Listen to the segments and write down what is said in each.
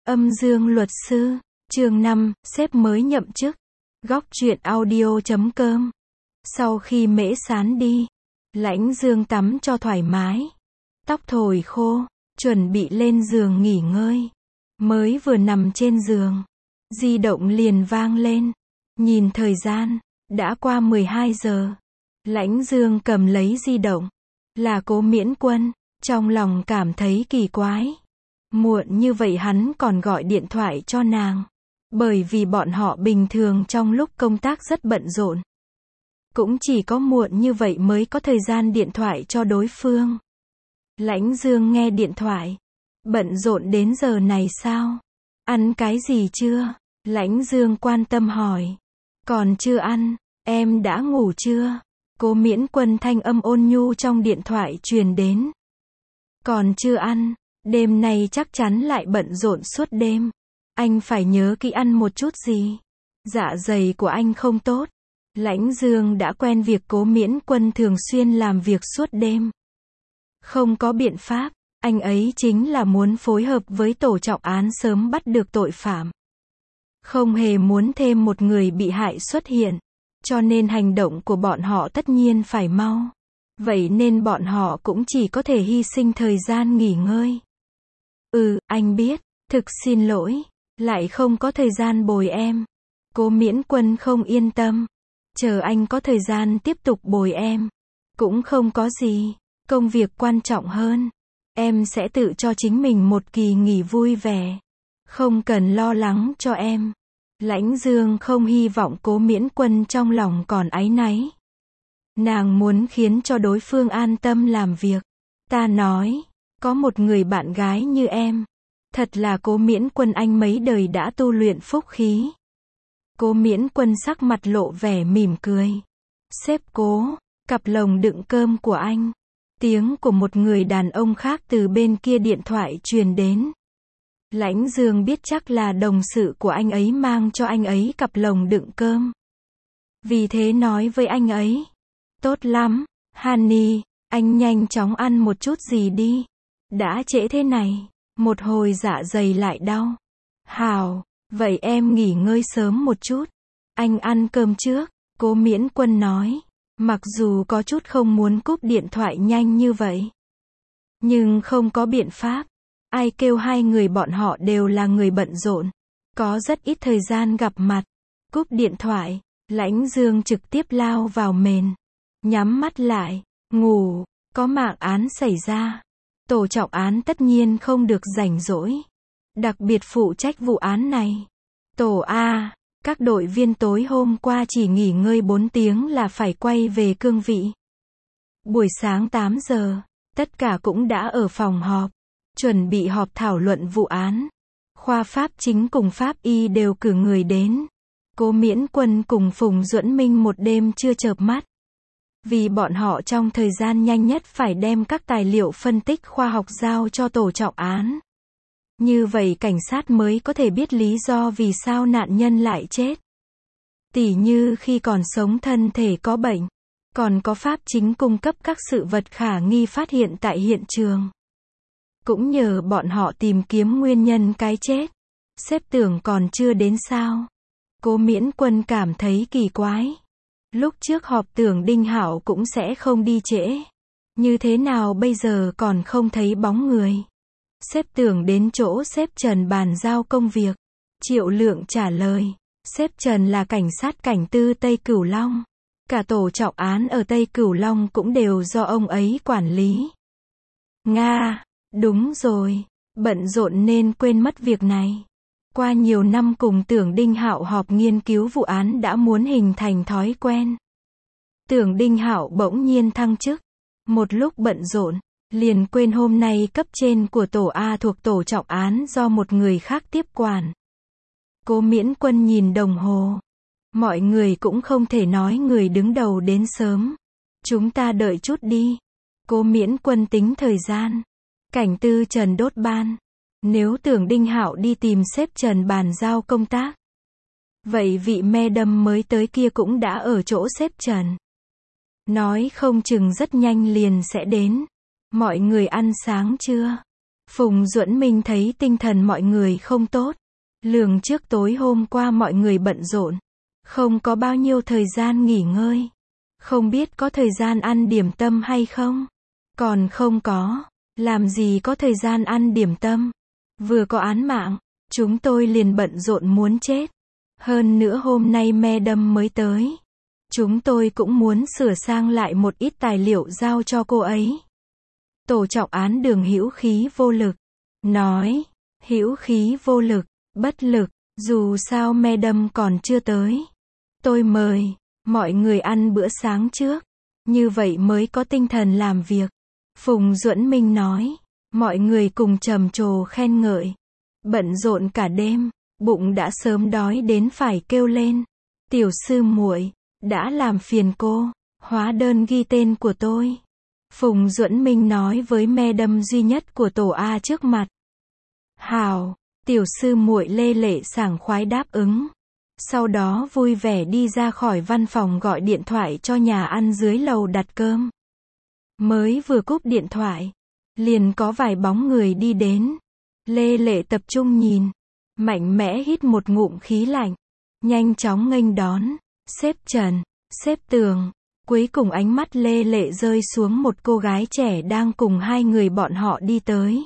Âm dương luật sư, chương 5, sếp mới nhậm chức. Góc truyện audio.com. Sau khi Mễ Sán đi, Lãnh Dương tắm cho thoải mái, tóc thổi khô, chuẩn bị lên giường nghỉ ngơi. Mới vừa nằm trên giường, di động liền vang lên. Nhìn thời gian, đã qua 12 giờ. Lãnh Dương cầm lấy di động, là Cố Miễn Quân, trong lòng cảm thấy kỳ quái. Muộn như vậy hắn còn gọi điện thoại cho nàng. Bởi vì bọn họ bình thường trong lúc công tác rất bận rộn. Cũng chỉ có muộn như vậy mới có thời gian điện thoại cho đối phương. Lãnh Dương nghe điện thoại. Bận rộn đến giờ này sao? Ăn cái gì chưa? Lãnh Dương quan tâm hỏi. Còn chưa ăn, em đã ngủ chưa? Cố Miễn Quân thanh âm ôn nhu trong điện thoại truyền đến. Còn chưa ăn, đêm nay chắc chắn lại bận rộn suốt đêm. Anh phải nhớ kỹ ăn một chút gì. Dạ dày của anh không tốt. Lãnh Dương đã quen việc Cố Miễn Quân thường xuyên làm việc suốt đêm. Không có biện pháp, anh ấy chính là muốn phối hợp với tổ trọng án sớm bắt được tội phạm. Không hề muốn thêm một người bị hại xuất hiện. Cho nên hành động của bọn họ tất nhiên phải mau. Vậy nên bọn họ cũng chỉ có thể hy sinh thời gian nghỉ ngơi. Anh biết, thực xin lỗi, lại không có thời gian bồi em. Cố Miễn Quân không yên tâm. Chờ anh có thời gian tiếp tục bồi em. Cũng không có gì, công việc quan trọng hơn. Em sẽ tự cho chính mình một kỳ nghỉ vui vẻ. Không cần lo lắng cho em. Lãnh Dương không hy vọng Cố Miễn Quân trong lòng còn áy náy. Nàng muốn khiến cho đối phương an tâm làm việc. Ta nói, có một người bạn gái như em. Thật là Cố Miễn Quân anh mấy đời đã tu luyện phúc khí. Cố Miễn Quân sắc mặt lộ vẻ mỉm cười. Sếp Cố, cặp lồng đựng cơm của anh. Tiếng của một người đàn ông khác từ bên kia điện thoại truyền đến. Lãnh Dương biết chắc là đồng sự của anh ấy mang cho anh ấy cặp lồng đựng cơm. Vì thế nói với anh ấy. Tốt lắm, Honey, anh nhanh chóng ăn một chút gì đi. Đã trễ thế này, một hồi dạ dày lại đau. Hào, vậy em nghỉ ngơi sớm một chút. Anh ăn cơm trước, Cố Miễn Quân nói. Mặc dù có chút không muốn cúp điện thoại nhanh như vậy. Nhưng không có biện pháp. Ai kêu hai người bọn họ đều là người bận rộn. Có rất ít thời gian gặp mặt. Cúp điện thoại, Lãnh Dương trực tiếp lao vào mền. Nhắm mắt lại, ngủ, có mạng án xảy ra. Tổ trọng án tất nhiên không được rảnh rỗi. Đặc biệt phụ trách vụ án này. Tổ A, các đội viên tối hôm qua chỉ nghỉ ngơi 4 tiếng là phải quay về cương vị. Buổi sáng 8 giờ, tất cả cũng đã ở phòng họp. Chuẩn bị họp thảo luận vụ án. Khoa Pháp Chính cùng Pháp Y đều cử người đến. Cố Miễn Quân cùng Phùng Duẫn Minh một đêm chưa chợp mắt. Vì bọn họ trong thời gian nhanh nhất phải đem các tài liệu phân tích khoa học giao cho tổ trọng án. Như vậy cảnh sát mới có thể biết lý do vì sao nạn nhân lại chết. Tỉ như khi còn sống thân thể có bệnh. Còn có Pháp Chính cung cấp các sự vật khả nghi phát hiện tại hiện trường. Cũng nhờ bọn họ tìm kiếm nguyên nhân cái chết. Sếp Tưởng còn chưa đến sao? Cố Miễn Quân cảm thấy kỳ quái. Lúc trước họp Tưởng Đinh Hạo cũng sẽ không đi trễ. Như thế nào bây giờ còn không thấy bóng người? Sếp Tưởng đến chỗ sếp Trần bàn giao công việc. Triệu Lượng trả lời. Sếp Trần là cảnh sát cảnh tư Tây Cửu Long. Cả tổ trọng án ở Tây Cửu Long cũng đều do ông ấy quản lý. Nga, đúng rồi. Bận rộn nên quên mất việc này. Qua nhiều năm cùng Tưởng Đinh Hạo họp nghiên cứu vụ án đã muốn hình thành thói quen. Tưởng Đinh Hạo bỗng nhiên thăng chức. Một lúc bận rộn, liền quên hôm nay cấp trên của tổ A thuộc tổ trọng án do một người khác tiếp quản. Cố Miễn Quân nhìn đồng hồ. Mọi người cũng không thể nói người đứng đầu đến sớm. Chúng ta đợi chút đi. Cố Miễn Quân tính thời gian. Cảnh tư Trần đốt ban. Nếu Tưởng Đinh Hạo đi tìm sếp Trần bàn giao công tác. Vậy vị madam mới tới kia cũng đã ở chỗ sếp Trần. Nói không chừng rất nhanh liền sẽ đến. Mọi người ăn sáng chưa? Phùng Duẫn Minh thấy tinh thần mọi người không tốt. Lường trước tối hôm qua mọi người bận rộn. Không có bao nhiêu thời gian nghỉ ngơi. Không biết có thời gian ăn điểm tâm hay không? Còn không có. Làm gì có thời gian ăn điểm tâm? Vừa có án mạng, chúng tôi liền bận rộn muốn chết. Hơn nữa hôm nay Madam mới tới. Chúng tôi cũng muốn sửa sang lại một ít tài liệu giao cho cô ấy. Tổ trọng án Đường hữu khí vô lực. Nói, hữu khí vô lực, bất lực, dù sao Madam còn chưa tới. Tôi mời mọi người ăn bữa sáng trước. Như vậy mới có tinh thần làm việc. Phùng Duẫn Minh nói. Mọi người cùng trầm trồ khen ngợi. Bận rộn cả đêm, bụng đã sớm đói đến phải kêu lên. Tiểu sư muội, đã làm phiền cô, hóa đơn ghi tên của tôi. Phùng Duẫn Minh nói với Madam duy nhất của tổ A trước mặt. Hào, tiểu sư muội Lê Lệ sảng khoái đáp ứng. Sau đó vui vẻ đi ra khỏi văn phòng gọi điện thoại cho nhà ăn dưới lầu đặt cơm. Mới vừa cúp điện thoại, liền có vài bóng người đi đến. Lê Lệ tập trung nhìn, mạnh mẽ hít một ngụm khí lạnh, nhanh chóng nghênh đón, xếp trần, xếp tường. Cuối cùng ánh mắt Lê Lệ rơi xuống một cô gái trẻ đang cùng hai người bọn họ đi tới.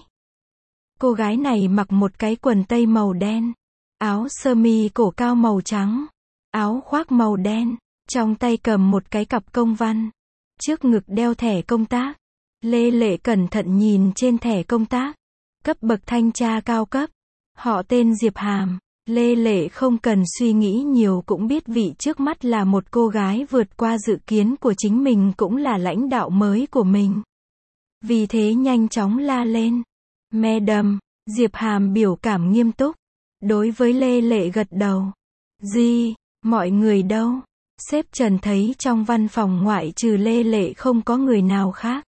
Cô gái này mặc một cái quần tây màu đen, áo sơ mi cổ cao màu trắng, áo khoác màu đen, trong tay cầm một cái cặp công văn, trước ngực đeo thẻ công tác. Lê Lệ cẩn thận nhìn trên thẻ công tác, cấp bậc thanh tra cao cấp, họ tên Diệp Hàm. Lê Lệ không cần suy nghĩ nhiều cũng biết vị trước mắt là một cô gái vượt qua dự kiến của chính mình, cũng là lãnh đạo mới của mình. Vì thế nhanh chóng la lên. Madam, Diệp Hàm biểu cảm nghiêm túc. Đối với Lê Lệ gật đầu. Gì, mọi người đâu? Sếp Trần thấy trong văn phòng ngoại trừ Lê Lệ không có người nào khác.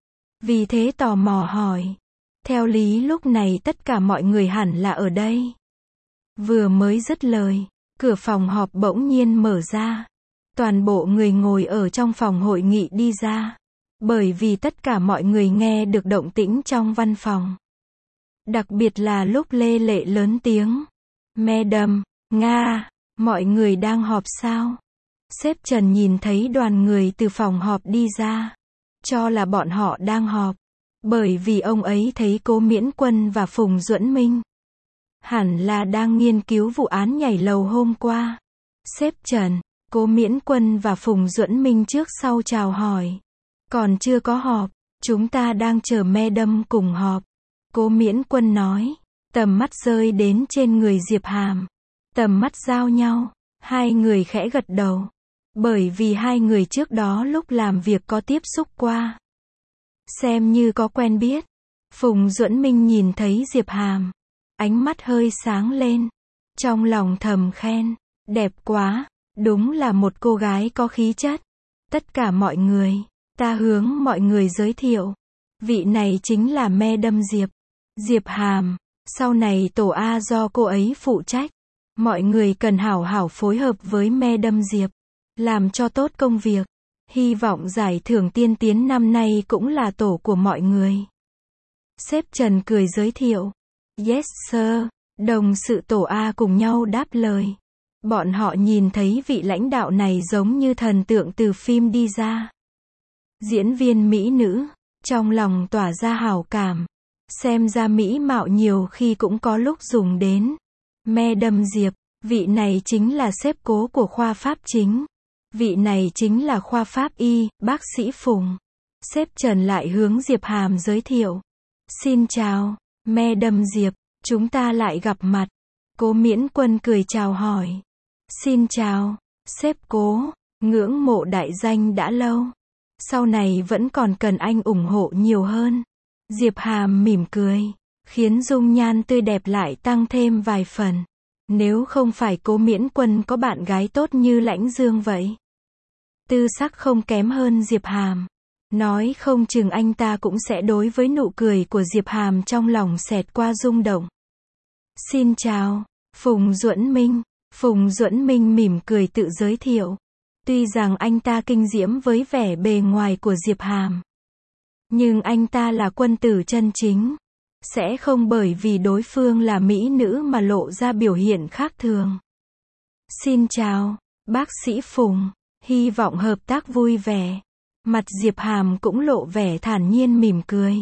Vì thế tò mò hỏi. Theo lý lúc này tất cả mọi người hẳn là ở đây. Vừa mới dứt lời, cửa phòng họp bỗng nhiên mở ra. Toàn bộ người ngồi ở trong phòng hội nghị đi ra. Bởi vì tất cả mọi người nghe được động tĩnh trong văn phòng. Đặc biệt là lúc Lê Lệ lớn tiếng. Madam, Nga, mọi người đang họp sao? Sếp Trần nhìn thấy đoàn người từ phòng họp đi ra. Cho là bọn họ đang họp. Bởi vì ông ấy thấy Cố Miễn Quân và Phùng Duẫn Minh. Hẳn là đang nghiên cứu vụ án nhảy lầu hôm qua. Sếp Trần, Cố Miễn Quân và Phùng Duẫn Minh trước sau chào hỏi. Còn chưa có họp, chúng ta đang chờ Madam cùng họp. Cố Miễn Quân nói. Tầm mắt rơi đến trên người Diệp Hàm. Tầm mắt giao nhau, hai người khẽ gật đầu. Bởi vì hai người trước đó lúc làm việc có tiếp xúc qua. Xem như có quen biết. Phùng Duẫn Minh nhìn thấy Diệp Hàm. Ánh mắt hơi sáng lên. Trong lòng thầm khen. Đẹp quá. Đúng là một cô gái có khí chất. Tất cả mọi người. Ta hướng mọi người giới thiệu. Vị này chính là Madam Diệp. Diệp Hàm. Sau này tổ A do cô ấy phụ trách. Mọi người cần hảo hảo phối hợp với Madam Diệp. Làm cho tốt công việc. Hy vọng giải thưởng tiên tiến năm nay cũng là tổ của mọi người. Sếp Trần cười giới thiệu. Yes sir. Đồng sự tổ A cùng nhau đáp lời. Bọn họ nhìn thấy vị lãnh đạo này giống như thần tượng từ phim đi ra. Diễn viên mỹ nữ. Trong lòng tỏa ra hảo cảm. Xem ra mỹ mạo nhiều khi cũng có lúc dùng đến. Madam Diệp. Vị này chính là sếp Cố của khoa pháp chính. Vị này chính là khoa pháp y, bác sĩ Phùng. Sếp Trần lại hướng Diệp Hàm giới thiệu. Xin chào, Madam Diệp, chúng ta lại gặp mặt. Cố Miễn Quân cười chào hỏi. Xin chào, sếp Cố, ngưỡng mộ đại danh đã lâu. Sau này vẫn còn cần anh ủng hộ nhiều hơn. Diệp Hàm mỉm cười, khiến dung nhan tươi đẹp lại tăng thêm vài phần. Nếu không phải Cố Miễn Quân có bạn gái tốt như Lãnh Dương vậy. Tư sắc không kém hơn Diệp Hàm. Nói không chừng anh ta cũng sẽ đối với nụ cười của Diệp Hàm trong lòng xẹt qua rung động. Xin chào, Phùng Duẫn Minh. Phùng Duẫn Minh mỉm cười tự giới thiệu. Tuy rằng anh ta kinh diễm với vẻ bề ngoài của Diệp Hàm. Nhưng anh ta là quân tử chân chính. sẽ không bởi vì đối phương là mỹ nữ mà lộ ra biểu hiện khác thường. Xin chào, bác sĩ Phùng, hy vọng hợp tác vui vẻ. Mặt Diệp Hàm cũng lộ vẻ thản nhiên mỉm cười.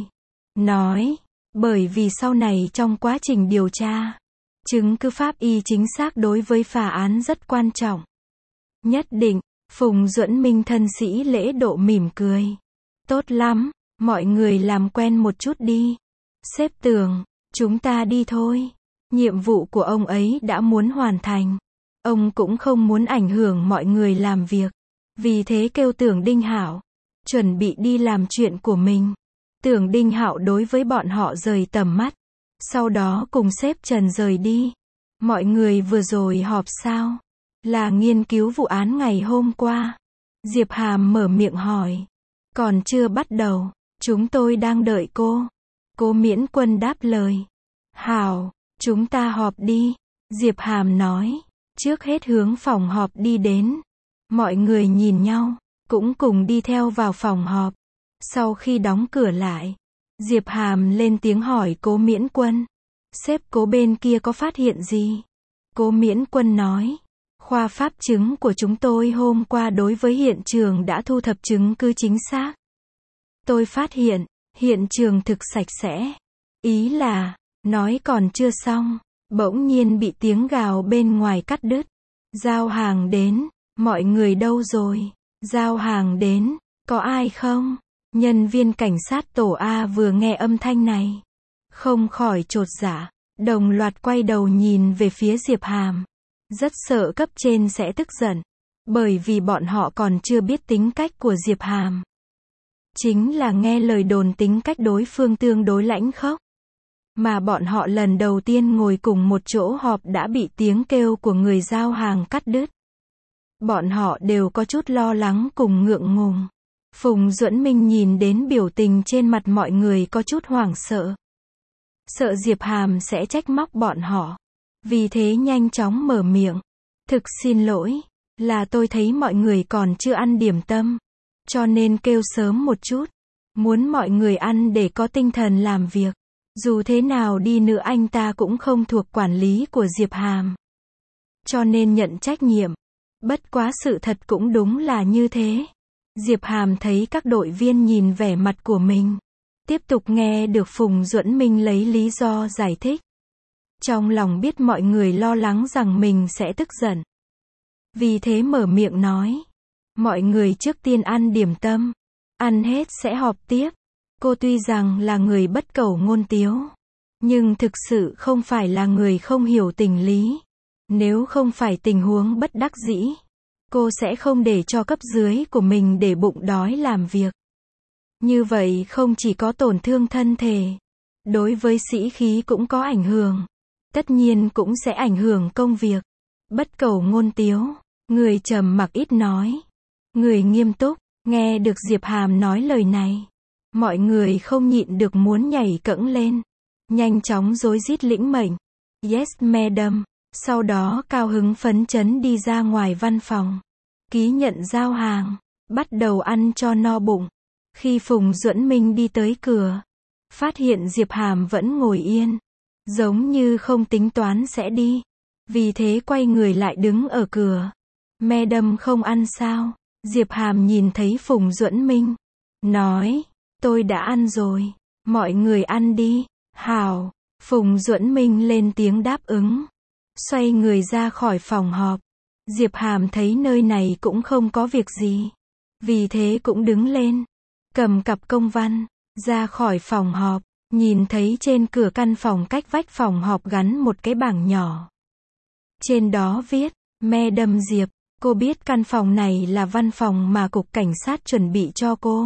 Nói, bởi vì sau này trong quá trình điều tra, chứng cứ pháp y chính xác đối với phá án rất quan trọng. Nhất định, Phùng Duẫn Minh thân sĩ lễ độ mỉm cười. Tốt lắm, mọi người làm quen một chút đi. Sếp Tường, chúng ta đi thôi. Nhiệm vụ của ông ấy đã muốn hoàn thành. Ông cũng không muốn ảnh hưởng mọi người làm việc. Vì thế kêu Tưởng Đinh Hạo, chuẩn bị đi làm chuyện của mình. Tưởng Đinh Hạo đối với bọn họ rời tầm mắt. Sau đó cùng sếp Trần rời đi. Mọi người vừa rồi họp sao? Là nghiên cứu vụ án ngày hôm qua. Diệp Hàm mở miệng hỏi. Còn chưa bắt đầu, chúng tôi đang đợi cô. Cố Miễn Quân đáp lời. Hảo, chúng ta họp đi. Diệp Hàm nói. Trước hết hướng phòng họp đi đến. Mọi người nhìn nhau, cũng cùng đi theo vào phòng họp. Sau khi đóng cửa lại, Diệp Hàm lên tiếng hỏi Cố Miễn Quân. Sếp Cố bên kia có phát hiện gì? Cố Miễn Quân nói. Khoa pháp chứng của chúng tôi hôm qua đối với hiện trường đã thu thập chứng cứ chính xác. Tôi phát hiện trường thực sạch sẽ. Ý là, nói còn chưa xong, bỗng nhiên bị tiếng gào bên ngoài cắt đứt. Giao hàng đến, mọi người đâu rồi? Giao hàng đến, có ai không? Nhân viên cảnh sát tổ A vừa nghe âm thanh này, không khỏi chột dạ, đồng loạt quay đầu nhìn về phía Diệp Hàm. Rất sợ cấp trên sẽ tức giận, bởi vì bọn họ còn chưa biết tính cách của Diệp Hàm. Chính là nghe lời đồn tính cách đối phương tương đối lãnh khốc. Mà bọn họ lần đầu tiên ngồi cùng một chỗ họp đã bị tiếng kêu của người giao hàng cắt đứt. Bọn họ đều có chút lo lắng cùng ngượng ngùng. Phùng Duẫn Minh nhìn đến biểu tình trên mặt mọi người có chút hoảng sợ. Sợ Diệp Hàm sẽ trách móc bọn họ. Vì thế nhanh chóng mở miệng. Thực xin lỗi, là tôi thấy mọi người còn chưa ăn điểm tâm. Cho nên kêu sớm một chút. Muốn mọi người ăn để có tinh thần làm việc. Dù thế nào đi nữa anh ta cũng không thuộc quản lý của Diệp Hàm. Cho nên nhận trách nhiệm. Bất quá sự thật cũng đúng là như thế. Diệp Hàm thấy các đội viên nhìn vẻ mặt của mình. Tiếp tục nghe được Phùng Duẫn Minh lấy lý do giải thích. Trong lòng biết mọi người lo lắng rằng mình sẽ tức giận. Vì thế mở miệng nói. Mọi người trước tiên ăn điểm tâm. Ăn hết sẽ họp tiếp. Cô tuy rằng là người bất cẩu ngôn tiếu. Nhưng thực sự không phải là người không hiểu tình lý. Nếu không phải tình huống bất đắc dĩ, cô sẽ không để cho cấp dưới của mình để bụng đói làm việc. Như vậy không chỉ có tổn thương thân thể, đối với sĩ khí cũng có ảnh hưởng. Tất nhiên cũng sẽ ảnh hưởng công việc. Bất cẩu ngôn tiếu, người trầm mặc ít nói. Người nghiêm túc, nghe được Diệp Hàm nói lời này. Mọi người không nhịn được muốn nhảy cẫng lên. Nhanh chóng rối rít lĩnh mệnh. Yes madam. Sau đó cao hứng phấn chấn đi ra ngoài văn phòng. Ký nhận giao hàng. Bắt đầu ăn cho no bụng. Khi Phùng Duẫn Minh đi tới cửa, phát hiện Diệp Hàm vẫn ngồi yên. Giống như không tính toán sẽ đi. Vì thế quay người lại đứng ở cửa. Madam không ăn sao? Diệp Hàm nhìn thấy Phùng Duẫn Minh. Nói, tôi đã ăn rồi. Mọi người ăn đi. Hảo. Phùng Duẫn Minh lên tiếng đáp ứng. Xoay người ra khỏi phòng họp. Diệp Hàm thấy nơi này cũng không có việc gì. Vì thế cũng đứng lên. Cầm cặp công văn. Ra khỏi phòng họp. Nhìn thấy trên cửa căn phòng cách vách phòng họp gắn một cái bảng nhỏ. Trên đó viết, Madam Diệp, cô biết căn phòng này là văn phòng mà Cục Cảnh sát chuẩn bị cho cô.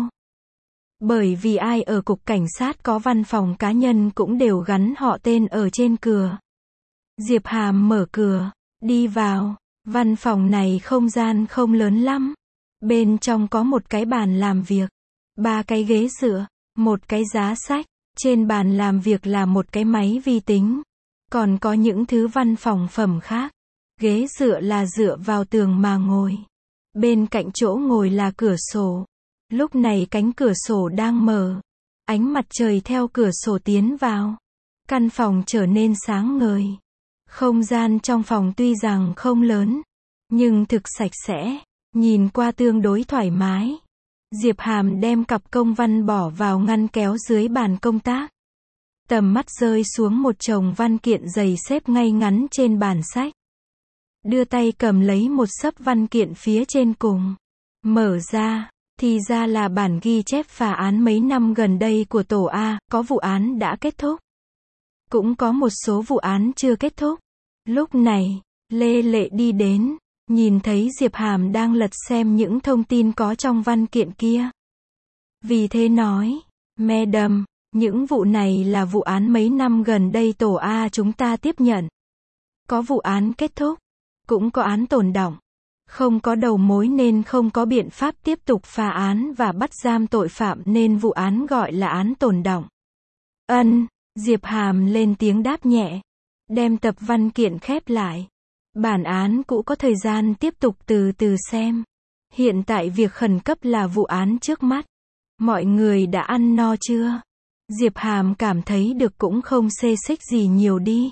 Bởi vì ai ở Cục Cảnh sát có văn phòng cá nhân cũng đều gắn họ tên ở trên cửa. Diệp Hàm mở cửa, đi vào. Văn phòng này không gian không lớn lắm. Bên trong có một cái bàn làm việc, 3 cái ghế dựa, một cái giá sách. Trên bàn làm việc là một cái máy vi tính. Còn có những thứ văn phòng phẩm khác. Ghế dựa là dựa vào tường mà ngồi. Bên cạnh chỗ ngồi là cửa sổ. Lúc này cánh cửa sổ đang mở. Ánh mặt trời theo cửa sổ tiến vào. Căn phòng trở nên sáng ngời. Không gian trong phòng tuy rằng không lớn, nhưng thực sạch sẽ, nhìn qua tương đối thoải mái. Diệp Hàm đem cặp công văn bỏ vào ngăn kéo dưới bàn công tác. Tầm mắt rơi xuống một chồng văn kiện dày xếp ngay ngắn trên bàn sách. Đưa tay cầm lấy một xấp văn kiện phía trên cùng. Mở ra, thì ra là bản ghi chép phá án mấy năm gần đây của tổ A, có vụ án đã kết thúc. Cũng có một số vụ án chưa kết thúc. Lúc này, Lê Lệ đi đến, nhìn thấy Diệp Hàm đang lật xem những thông tin có trong văn kiện kia. Vì thế nói, Madam, những vụ này là vụ án mấy năm gần đây tổ A chúng ta tiếp nhận. Có vụ án kết thúc, cũng có án tồn đọng. Không có đầu mối nên không có biện pháp tiếp tục phá án và bắt giam tội phạm nên vụ án gọi là án tồn đọng. Diệp Hàm lên tiếng đáp nhẹ. Đem tập văn kiện khép lại. Bản án cũ có thời gian tiếp tục từ từ xem. Hiện tại việc khẩn cấp là vụ án trước mắt. Mọi người đã ăn no chưa? Diệp Hàm cảm thấy được cũng không xê xích gì nhiều đi.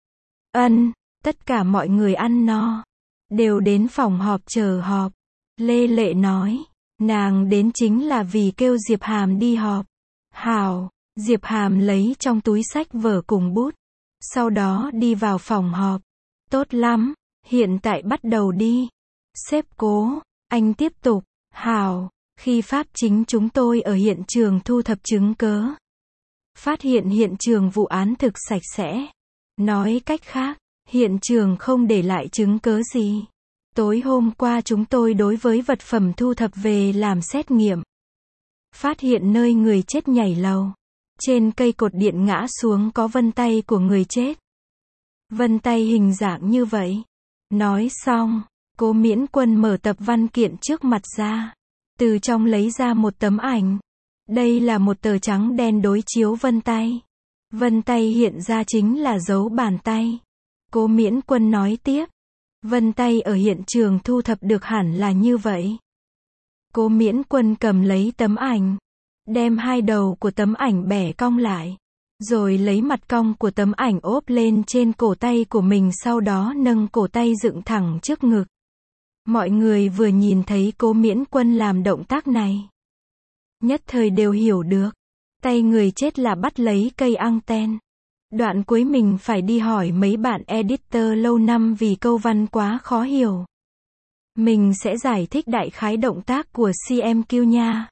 Tất cả mọi người ăn no. Đều đến phòng họp chờ họp. Lê Lệ nói. Nàng đến chính là vì kêu Diệp Hàm đi họp. Hảo. Diệp Hàm lấy trong túi sách vở cùng bút. Sau đó đi vào phòng họp. Tốt lắm. Hiện tại bắt đầu đi. Sếp Cố. Anh tiếp tục. Hảo. Khi pháp chính chúng tôi ở hiện trường thu thập chứng cớ. Phát hiện hiện trường vụ án thực sạch sẽ. Nói cách khác, hiện trường không để lại chứng cớ gì. Tối hôm qua chúng tôi đối với vật phẩm thu thập về làm xét nghiệm. Phát hiện nơi người chết nhảy lầu. Trên cây cột điện ngã xuống có vân tay của người chết. Vân tay hình dạng như vậy. Nói xong, Cố Miễn Quân mở tập văn kiện trước mặt ra. Từ trong lấy ra một tấm ảnh. Đây là một tờ trắng đen đối chiếu vân tay. Vân tay hiện ra chính là dấu bàn tay. Cố Miễn Quân nói tiếp. Vân tay ở hiện trường thu thập được hẳn là như vậy. Cố Miễn Quân cầm lấy tấm ảnh. Đem hai đầu của tấm ảnh bẻ cong lại. Rồi lấy mặt cong của tấm ảnh ốp lên trên cổ tay của mình, sau đó nâng cổ tay dựng thẳng trước ngực. Mọi người vừa nhìn thấy Cố Miễn Quân làm động tác này. Nhất thời đều hiểu được. Tay người chết là bắt lấy cây anten. Đoạn cuối mình phải đi hỏi mấy bạn editor lâu năm vì câu văn quá khó hiểu. Mình sẽ giải thích đại khái động tác của CMQ nha.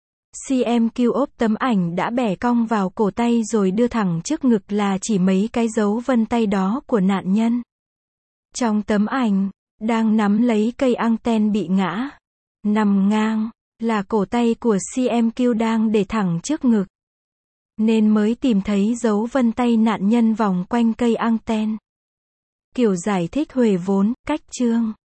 CMQ ốp tấm ảnh đã bẻ cong vào cổ tay rồi đưa thẳng trước ngực là chỉ mấy cái dấu vân tay đó của nạn nhân. Trong tấm ảnh, đang nắm lấy cây anten bị ngã. Nằm ngang, là cổ tay của CMQ đang để thẳng trước ngực. Nên mới tìm thấy dấu vân tay nạn nhân vòng quanh cây anten. Kiểu giải thích huề vốn, cách chương.